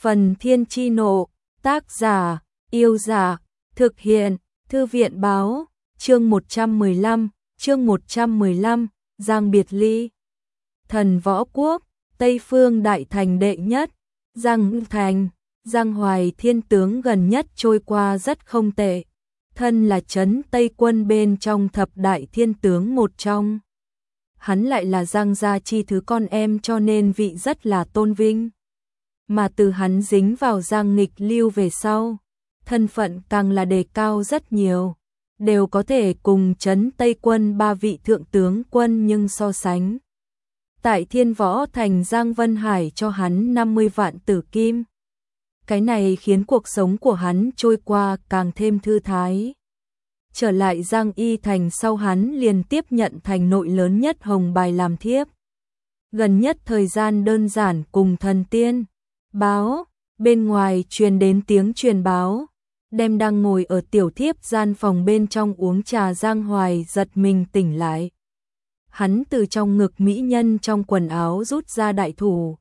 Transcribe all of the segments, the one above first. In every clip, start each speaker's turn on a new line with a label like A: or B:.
A: Phần Thiên Chi Nộ, tác giả, Yêu Giả, thực hiện, Thư viện Báo, chương 115, Giang Biệt Ly. Thần Võ Quốc, Tây Phương Đại Thành đệ nhất, Giang Thành, Giang Hoài Thiên tướng gần nhất trôi qua rất không tệ, thân là trấn Tây quân bên trong thập đại thiên tướng một trong. Hắn lại là Giang gia chi thứ con em cho nên vị rất là tôn vinh. Mà từ hắn dính vào Giang Nghịch Lưu về sau, thân phận càng là đề cao rất nhiều, đều có thể cùng trấn Tây quân ba vị thượng tướng quân nhưng so sánh. Tại Thiên Võ Thành Giang Vân Hải cho hắn 50 vạn tử kim. Cái này khiến cuộc sống của hắn trôi qua càng thêm thư thái. Trở lại Giang Y Thành sau hắn liền tiếp nhận thành nội lớn nhất hồng bài làm thiếp. Gần nhất thời gian đơn giản cùng thần tiên. Báo, bên ngoài truyền đến tiếng truyền báo. Đem đang ngồi ở tiểu thiếp gian phòng bên trong uống trà Giang Hoài giật mình tỉnh lại. Hắn từ trong ngực mỹ nhân trong quần áo rút ra đại thủ.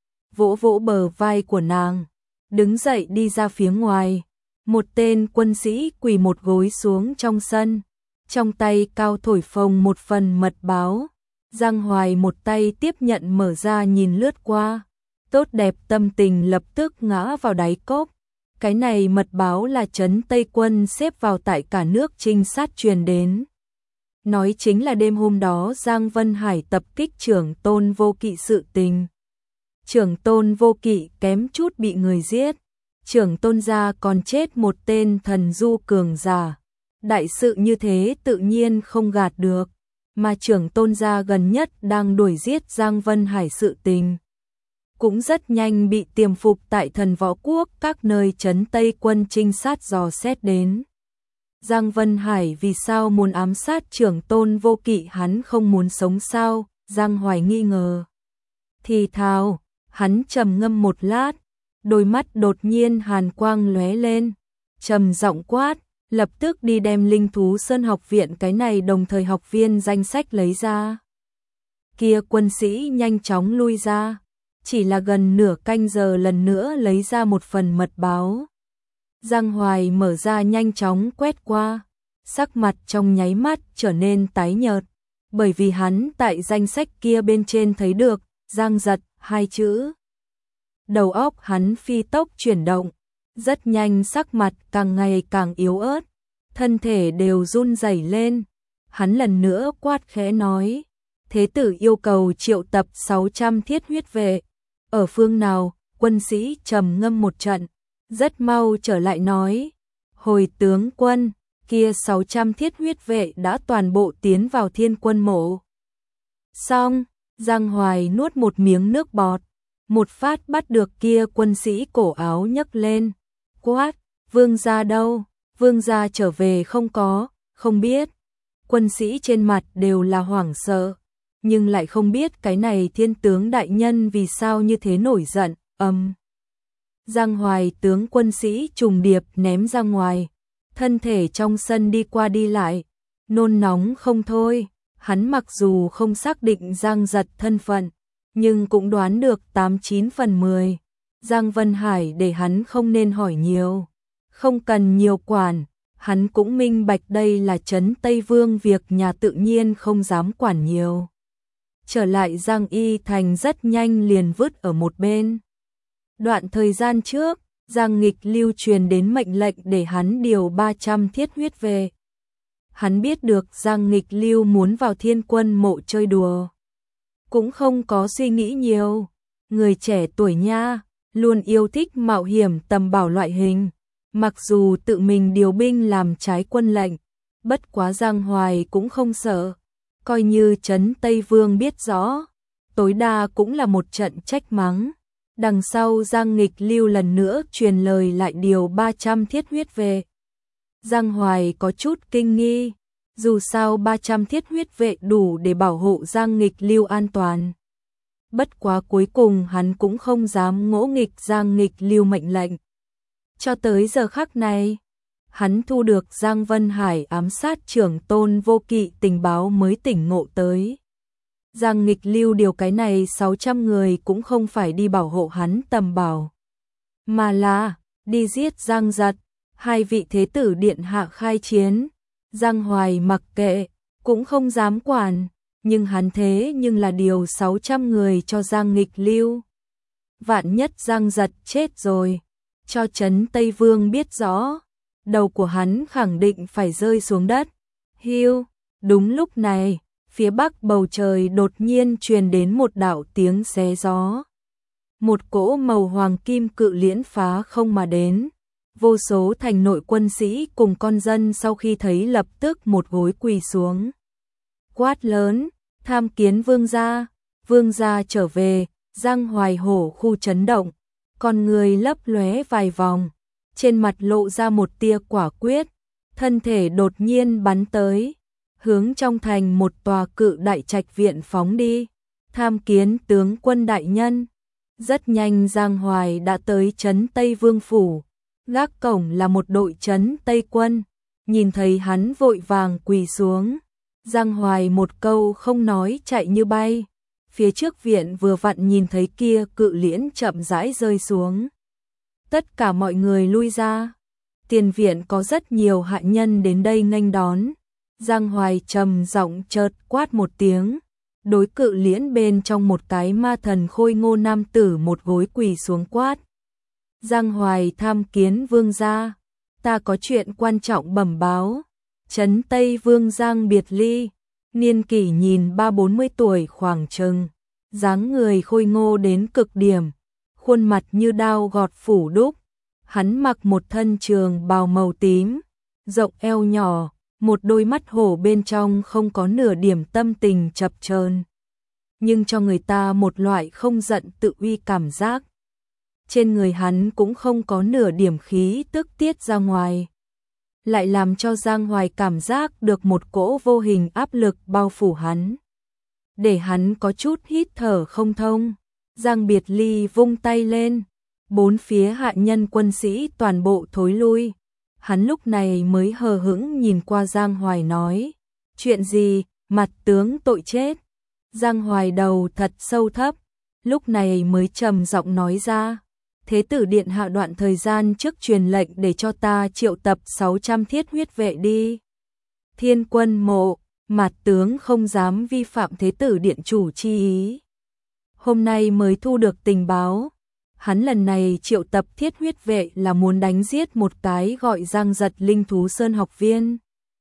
A: Vỗ vỗ bờ vai của nàng. Đứng dậy đi ra phía ngoài. Một tên quân sĩ quỳ một gối xuống trong sân. Trong tay cao thổi phồng một phần mật báo. Giang Hoài một tay tiếp nhận mở ra nhìn lướt qua. Tốt đẹp tâm tình lập tức ngã vào đáy cốc. Cái này mật báo là trấn Tây quân xếp vào tại cả nước trinh sát truyền đến. Nói chính là đêm hôm đó Giang Vân Hải tập kích Trưởng Tôn Vô Kỵ sự tình. Trưởng Tôn Vô Kỵ kém chút bị người giết. Trưởng Tôn gia còn chết một tên thần du cường giả. Đại sự như thế tự nhiên không gạt được. Mà Trưởng Tôn gia gần nhất đang đuổi giết Giang Vân Hải sự tình. Cũng rất nhanh bị tiềm phục tại Thần Võ Quốc các nơi trấn Tây quân trinh sát dò xét đến. Giang Vân Hải vì sao muốn ám sát Trưởng Tôn Vô Kỵ, hắn không muốn sống sao? Giang Hoài nghi ngờ. Thì thào, hắn trầm ngâm một lát, đôi mắt đột nhiên hàn quang lóe lên, trầm giọng quát, lập tức đi đem Linh Thú Sơn học viện cái này đồng thời học viên danh sách lấy ra. Kia quân sĩ nhanh chóng lui ra, chỉ là gần nửa canh giờ lần nữa lấy ra một phần mật báo. Giang Hoài mở ra nhanh chóng quét qua, sắc mặt trong nháy mắt trở nên tái nhợt, bởi vì hắn tại danh sách kia bên trên thấy được Giang Giật hai chữ. Đầu óc hắn phi tốc chuyển động, rất nhanh sắc mặt càng ngày càng yếu ớt, thân thể đều run rẩy lên. Hắn lần nữa quát khẽ nói, thế tử yêu cầu triệu tập 600 thiết huyết vệ. Ở phương nào? Quân sĩ trầm ngâm một trận, rất mau trở lại nói, hồi tướng quân, kia 600 thiết huyết vệ đã toàn bộ tiến vào Thiên Quân mộ. Xong, Giang Hoài nuốt một miếng nước bọt, một phát bắt được kia quân sĩ cổ áo nhấc lên, quát, vương gia đâu? Vương gia trở về không có, không biết. Quân sĩ trên mặt đều là hoảng sợ, nhưng lại không biết cái này thiên tướng đại nhân vì sao như thế nổi giận. Giang Hoài tướng quân sĩ trùng điệp ném ra ngoài, thân thể trong sân đi qua đi lại, nôn nóng không thôi. Hắn mặc dù không xác định Giang Giật thân phận, nhưng cũng đoán được 89 phần 10. Giang Vân Hải để hắn không nên hỏi nhiều, không cần nhiều quản, hắn cũng minh bạch đây là trấn Tây Vương, việc nhà tự nhiên không dám quản nhiều. Trở lại Giang Y Thành rất nhanh liền vứt ở một bên. Đoạn thời gian trước, Giang Nghịch Lưu truyền đến mệnh lệnh để hắn điều 300 thiết huyết về. Hắn biết được Giang Nghịch Lưu muốn vào Thiên Quân mộ chơi đùa, cũng không có suy nghĩ nhiều. Người trẻ tuổi nha, luôn yêu thích mạo hiểm tầm bảo loại hình. Mặc dù tự mình điều binh làm trái quân lệnh, bất quá Giang Hoài cũng không sợ. Coi như trấn Tây Vương biết rõ, tối đa cũng là một trận trách mắng. Đằng sau Giang Nghịch Lưu lần nữa truyền lời lại điều 300 thiết huyết về. Giang Hoài có chút kinh nghi, dù sao 300 thiết huyết vệ đủ để bảo hộ Giang Nghịch Lưu an toàn. Bất quá cuối cùng hắn cũng không dám ngỗ nghịch Giang Nghịch Lưu mệnh lệnh. Cho tới giờ khắc này, hắn thu được Giang Vân Hải ám sát Trưởng Tôn Vô Kỵ tình báo mới tỉnh ngộ tới. Giang Nghịch Lưu điều cái này 600 người cũng không phải đi bảo hộ hắn tầm bảo. mà là đi giết Giang Giật. Hai vị thế tử điện hạ khai chiến, Giang Hoài mặc kệ, cũng không dám quản, nhưng hắn thế nhưng là điều 600 người cho Giang Nghịch lưu. Vạn nhất Giang Giật chết rồi, cho Trấn Tây Vương biết rõ, đầu của hắn khẳng định phải rơi xuống đất. Hiu, đúng lúc này, phía bắc bầu trời đột nhiên truyền đến một đạo tiếng xé gió. Một cỗ màu hoàng kim cự liễn phá không mà đến. Vô số thành nội quân sĩ cùng con dân sau khi thấy lập tức một gối quỳ xuống. Quát lớn, tham kiến vương gia trở về. Giang Hoài hổ khu chấn động, con người lấp lóe vài vòng, trên mặt lộ ra một tia quả quyết, thân thể đột nhiên bắn tới, hướng trong thành một tòa cự đại trạch viện phóng đi. Tham kiến tướng quân đại nhân. Rất nhanh Giang Hoài đã tới Trấn Tây Vương phủ, gác cổng là một đội Trấn Tây quân, nhìn thấy hắn vội vàng quỳ xuống. Giang Hoài một câu không nói chạy như bay. Phía trước viện vừa vặn nhìn thấy kia cự liễn chậm rãi rơi xuống. Tất cả mọi người lui ra. Tiền viện có rất nhiều hạ nhân đến đây nghênh đón. Giang Hoài trầm giọng chợt quát một tiếng. Đối cự liễn bên trong một cái ma thần khôi ngô nam tử một gối quỳ xuống quát. Giang Hoài tham kiến vương gia. Ta có chuyện quan trọng bẩm báo. Trấn Tây Vương Giang Biệt Ly. Niên kỷ nhìn 30-40 tuổi khoảng chừng, dáng người khôi ngô đến cực điểm, khuôn mặt như đao gọt phủ đúc. Hắn mặc một thân trường bào màu tím, rộng eo nhỏ, một đôi mắt hổ bên trong không có nửa điểm tâm tình chập chờn, nhưng cho người ta một loại không giận tự uy cảm giác. Trên người hắn cũng không có nửa điểm khí tức tiết ra ngoài, lại làm cho Giang Hoài cảm giác được một cỗ vô hình áp lực bao phủ hắn, để hắn có chút hít thở không thông. Giang Biệt Ly vung tay lên, bốn phía hạ nhân quân sĩ toàn bộ thối lui. Hắn lúc này mới hờ hững nhìn qua Giang Hoài nói, chuyện gì, mặt tướng tội chết. Giang Hoài đầu thật sâu thấp, lúc này mới trầm giọng nói ra, thế tử điện hạ đoạn thời gian trước truyền lệnh để cho ta triệu tập 600 thiết huyết vệ đi Thiên Quân mộ, mặt tướng không dám vi phạm thế tử điện chủ chi ý. Hôm nay mới thu được tình báo, hắn lần này triệu tập thiết huyết vệ là muốn đánh giết một cái gọi Giang Giật linh thú sơn học viên.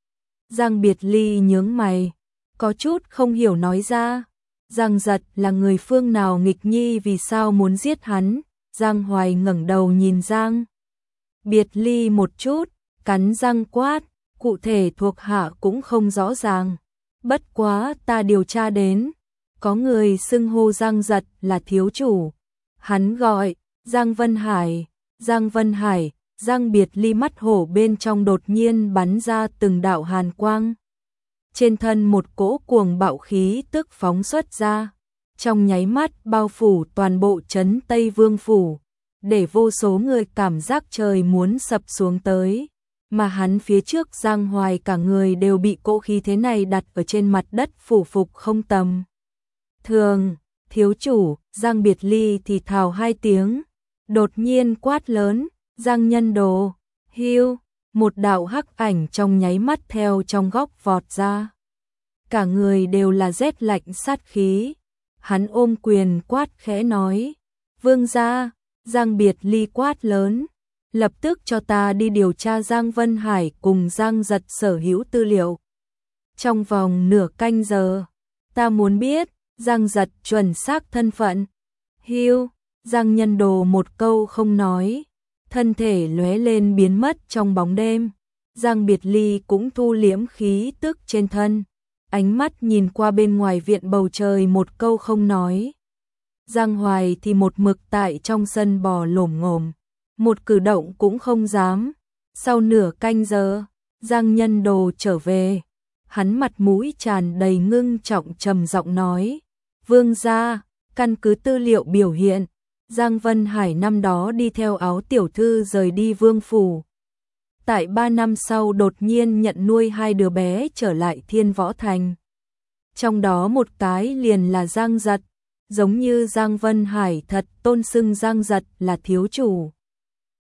A: Giang Biệt Ly nhướng mày, có chút không hiểu nói ra, Giang Giật là người phương nào nghịch nhi vì sao muốn giết hắn. Giang Hoài ngẩng đầu nhìn Giang Biệt Ly một chút, cắn răng quát, cụ thể thuộc hạ cũng không rõ ràng. Bất quá ta điều tra đến, có người xưng hô Giang Giật là thiếu chủ. Hắn gọi Giang Vân Hải. Giang Vân Hải. Giang Biệt Ly mắt hổ bên trong đột nhiên bắn ra từng đạo hàn quang. Trên thân một cỗ cuồng bạo khí tức phóng xuất ra, trong nháy mắt bao phủ toàn bộ Trấn Tây Vương phủ, để vô số người cảm giác trời muốn sập xuống tới. Mà hắn phía trước Giang Hoài cả người đều bị cỗ khí thế này đặt ở trên mặt đất phủ phục không tầm thường. Thiếu chủ. Giang Biệt Ly thì thào hai tiếng, đột nhiên quát lớn, Giang Nhân Đồ, hiu. Một đạo hắc ảnh trong nháy mắt theo trong góc vọt ra, cả người đều là rét lạnh sát khí. Hắn ôm quyền quát khẽ nói, vương gia. Giang Biệt Ly quát lớn, lập tức cho ta đi điều tra Giang Vân Hải cùng Giang Giật sở hữu tư liệu. Trong vòng nửa canh giờ, ta muốn biết Giang Giật chuẩn xác thân phận. Hiu. Giang Nhân Đồ một câu không nói, thân thể lóe lên biến mất trong bóng đêm. Giang Biệt Ly cũng thu liễm khí tức trên thân, ánh mắt nhìn qua bên ngoài viện bầu trời một câu không nói. Giang Hoài thì một mực tại trong sân bò lổm ngổm, một cử động cũng không dám. Sau nửa canh giờ, Giang Nhân Đồ trở về, hắn mặt mũi tràn đầy ngưng trọng trầm giọng nói, vương gia, căn cứ tư liệu biểu hiện, Giang Vân Hải năm đó đi theo Áo tiểu thư rời đi vương phủ. Tại 3 năm sau đột nhiên nhận nuôi 2 đứa bé trở lại Thiên Võ Thành. Trong đó một cái liền là Giang Giật, giống như Giang Vân Hải thật tôn xưng Giang Giật là thiếu chủ,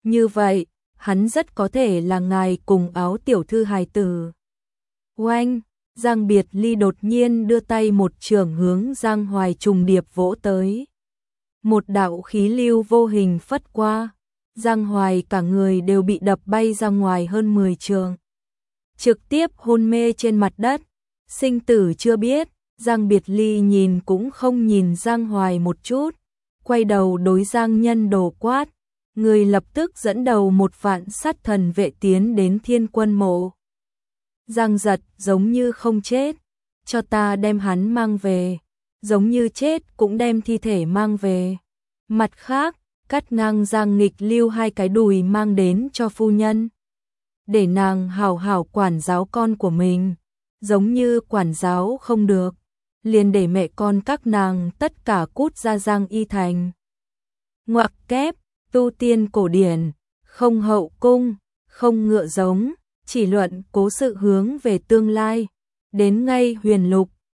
A: Như vậy, hắn rất có thể là ngài cùng Áo tiểu thư hài tử. Oanh, Giang Biệt Ly đột nhiên đưa tay một chưởng hướng Giang Hoài trùng điệp vỗ tới. Một đạo khí lưu vô hình phất qua, Giang Hoài cả người đều bị đập bay ra ngoài hơn 10 trượng. Trực tiếp hôn mê trên mặt đất, sinh tử chưa biết, Giang Biệt Ly nhìn cũng không nhìn Giang Hoài một chút, quay đầu đối Giang Nhân Đồ quát, người lập tức dẫn đầu 1.000 sát thần vệ tiến đến Thiên Quân mộ. Giang Giật giống như không chết, cho ta đem hắn mang về, giống như chết cũng đem thi thể mang về. Mặt khác, cắt ngang Giang Nghịch lưu 2 cái đùi mang đến cho phu nhân, để nàng hảo hảo quản giáo con của mình, giống như quản giáo không được, liền để mẹ con các nàng tất cả cút ra Giang Y thành. Ngoặc kép, tu tiên cổ điển, không hậu cung, không ngựa giống, chỉ luận cố sự hướng về tương lai, đến ngay huyền lục,